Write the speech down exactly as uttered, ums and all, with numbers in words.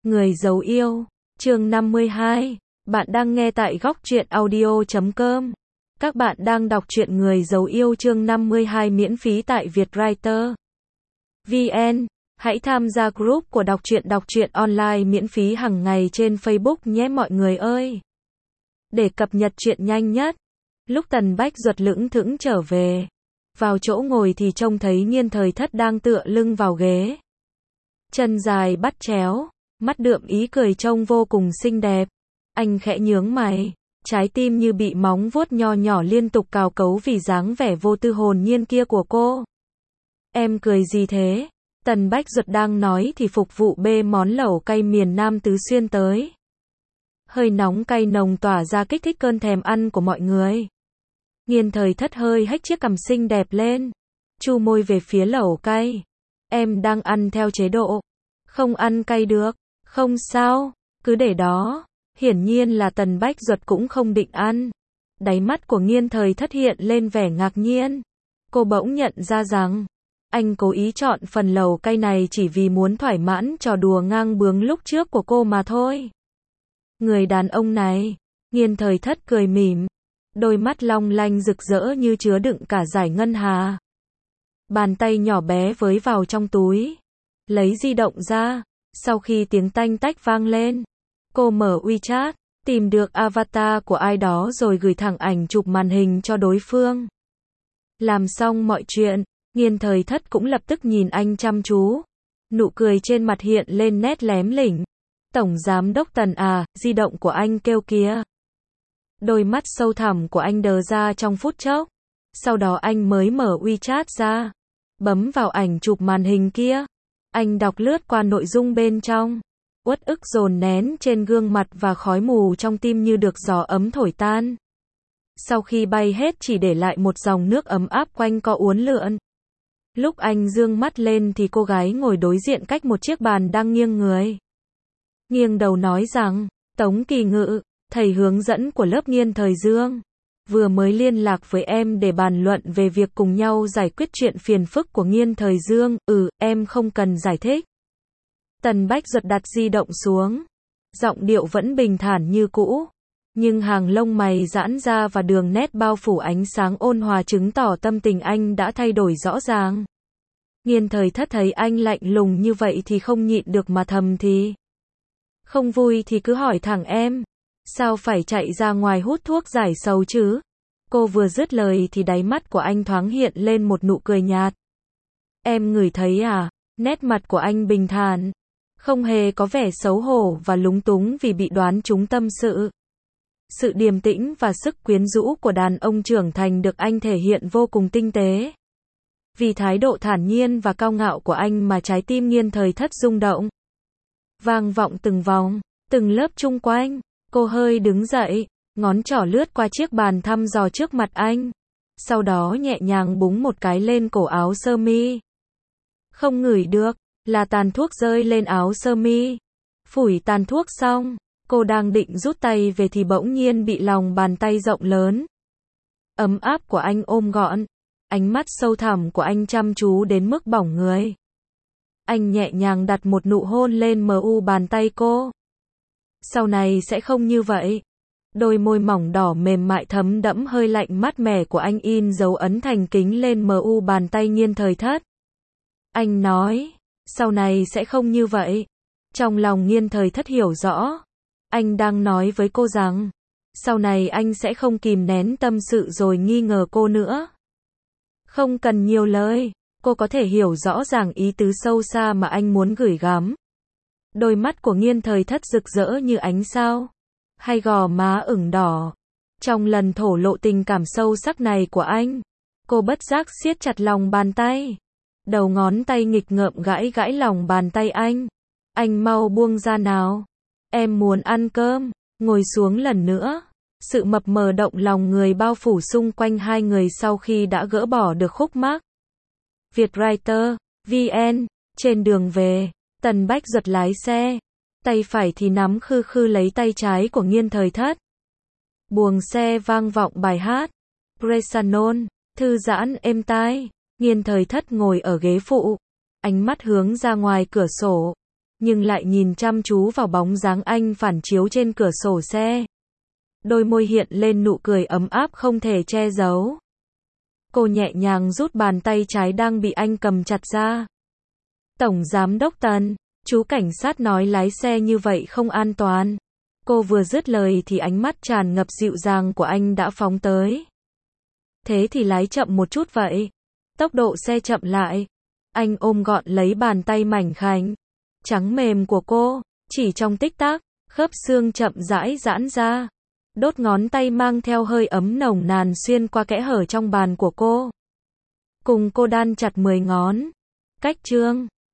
Người giấu yêu, chương năm mươi hai. Bạn đang nghe tại góc truyện audio chấm com. Các bạn đang đọc truyện Người giấu yêu chương năm mươi hai miễn phí tại Vietwriter. vê en. Hãy tham gia group của đọc truyện đọc truyện online miễn phí hàng ngày trên Facebook nhé mọi người ơi. Để cập nhật truyện nhanh nhất. Lúc Tần Bách Duật lững thững trở về, vào chỗ ngồi thì trông thấy Nghiên Thời Thất đang tựa lưng vào ghế. Chân dài bắt chéo, mắt đượm ý cười trông vô cùng xinh đẹp. Anh khẽ nhướng mày, trái tim như bị móng vuốt nho nhỏ liên tục cào cấu vì dáng vẻ vô tư hồn nhiên kia của cô. Em cười gì thế? Tần Bách Duật đang nói thì phục vụ bê món lẩu cay miền Nam Tứ Xuyên tới. Hơi nóng cay nồng tỏa ra kích thích cơn thèm ăn của mọi người. Nghiên Thời Thất hơi hếch chiếc cằm xinh đẹp lên, chu môi về phía lẩu cay. Em đang ăn theo chế độ, không ăn cay được. Không sao, cứ để đó. Hiển nhiên là Tần Bách Duật cũng không định ăn. Đáy mắt của Nghiên Thời Thất hiện lên vẻ ngạc nhiên. Cô bỗng nhận ra rằng anh cố ý chọn phần lẩu cay này chỉ vì muốn thỏa mãn trò đùa ngang bướng lúc trước của cô mà thôi. Người đàn ông này, Nghiên Thời Thất cười mỉm, đôi mắt long lanh rực rỡ như chứa đựng cả dải ngân hà. Bàn tay nhỏ bé với vào trong túi, lấy di động ra. Sau khi tiếng tanh tách vang lên, cô mở WeChat, tìm được avatar của ai đó rồi gửi thẳng ảnh chụp màn hình cho đối phương. Làm xong mọi chuyện, Nghiên Thời Thất cũng lập tức nhìn anh chăm chú. Nụ cười trên mặt hiện lên nét lém lỉnh. Tổng giám đốc Tần à, di động của anh kêu kìa. Đôi mắt sâu thẳm của anh đờ ra trong phút chốc. Sau đó anh mới mở WeChat ra, bấm vào ảnh chụp màn hình kia. Anh đọc lướt qua nội dung bên trong. Uất ức dồn nén trên gương mặt và khói mù trong tim như được gió ấm thổi tan. Sau khi bay hết chỉ để lại một dòng nước ấm áp quanh co uốn lượn. Lúc anh dương mắt lên thì cô gái ngồi đối diện cách một chiếc bàn đang nghiêng người. Nghiêng đầu nói rằng, Tống Kỳ Ngự, thầy hướng dẫn của lớp Nghiên Thời Dương, vừa mới liên lạc với em để bàn luận về việc cùng nhau giải quyết chuyện phiền phức của Nghiên Thời Dương. Ừ, em không cần giải thích. Tần Bách Duật đặt di động xuống. Giọng điệu vẫn bình thản như cũ. Nhưng hàng lông mày giãn ra và đường nét bao phủ ánh sáng ôn hòa chứng tỏ tâm tình anh đã thay đổi rõ ràng. Nghiên Thời Thất thấy anh lạnh lùng như vậy thì không nhịn được mà thầm thì. Không vui thì cứ hỏi thẳng em. Sao phải chạy ra ngoài hút thuốc giải sầu chứ? Cô vừa dứt lời thì đáy mắt của anh thoáng hiện lên một nụ cười nhạt. Em ngửi thấy à? Nét mặt của anh bình thản, không hề có vẻ xấu hổ và lúng túng vì bị đoán trúng tâm sự. Sự điềm tĩnh và sức quyến rũ của đàn ông trưởng thành được anh thể hiện vô cùng tinh tế. Vì thái độ thản nhiên và cao ngạo của anh mà trái tim Nghiên Thời Thất rung động. Vang vọng từng vòng, từng lớp chung quanh. Cô hơi đứng dậy, ngón trỏ lướt qua chiếc bàn thăm dò trước mặt anh. Sau đó nhẹ nhàng búng một cái lên cổ áo sơ mi. Không ngửi được, là tàn thuốc rơi lên áo sơ mi. Phủi tàn thuốc xong, cô đang định rút tay về thì bỗng nhiên bị lòng bàn tay rộng lớn, ấm áp của anh ôm gọn. Ánh mắt sâu thẳm của anh chăm chú đến mức bỏng người. Anh nhẹ nhàng đặt một nụ hôn lên mu bàn tay cô. Sau này sẽ không như vậy. Đôi môi mỏng đỏ mềm mại thấm đẫm hơi lạnh mát mẻ của anh in dấu ấn thành kính lên mu bàn tay Nghiên Thời Thất. Anh nói, sau này sẽ không như vậy. Trong lòng Nghiên Thời Thất hiểu rõ. Anh đang nói với cô rằng, sau này anh sẽ không kìm nén tâm sự rồi nghi ngờ cô nữa. Không cần nhiều lời, cô có thể hiểu rõ ràng ý tứ sâu xa mà anh muốn gửi gắm. Đôi mắt của Nghiên Thời Thất rực rỡ như ánh sao, hai gò má ửng đỏ. Trong lần thổ lộ tình cảm sâu sắc này của anh, cô bất giác siết chặt lòng bàn tay. Đầu ngón tay nghịch ngợm gãi gãi lòng bàn tay anh. Anh mau buông ra nào. Em muốn ăn cơm. Ngồi xuống lần nữa. Sự mập mờ động lòng người bao phủ xung quanh hai người sau khi đã gỡ bỏ được khúc mắc. Vietwriter, vê en. Trên đường về, Tần Bách Duật lái xe. Tay phải thì nắm khư khư lấy tay trái của Nghiên Thời Thất. Buồng xe vang vọng bài hát Presanon, thư giãn êm tai. Nghiên Thời Thất ngồi ở ghế phụ, ánh mắt hướng ra ngoài cửa sổ. nhưng lại nhìn chăm chú vào bóng dáng anh phản chiếu trên cửa sổ xe. Đôi môi hiện lên nụ cười ấm áp không thể che giấu. Cô nhẹ nhàng rút bàn tay trái đang bị anh cầm chặt ra. Tổng Giám đốc Tần, chú cảnh sát nói lái xe như vậy không an toàn. Cô vừa dứt lời thì ánh mắt tràn ngập dịu dàng của anh đã phóng tới. Thế thì lái chậm một chút vậy. Tốc độ xe chậm lại. Anh ôm gọn lấy bàn tay mảnh khảnh, trắng mềm của cô. Chỉ trong tích tắc, khớp xương chậm rãi giãn ra. Đốt ngón tay mang theo hơi ấm nồng nàn xuyên qua kẽ hở trong bàn của cô. Cùng cô đan chặt mười ngón. Cách chương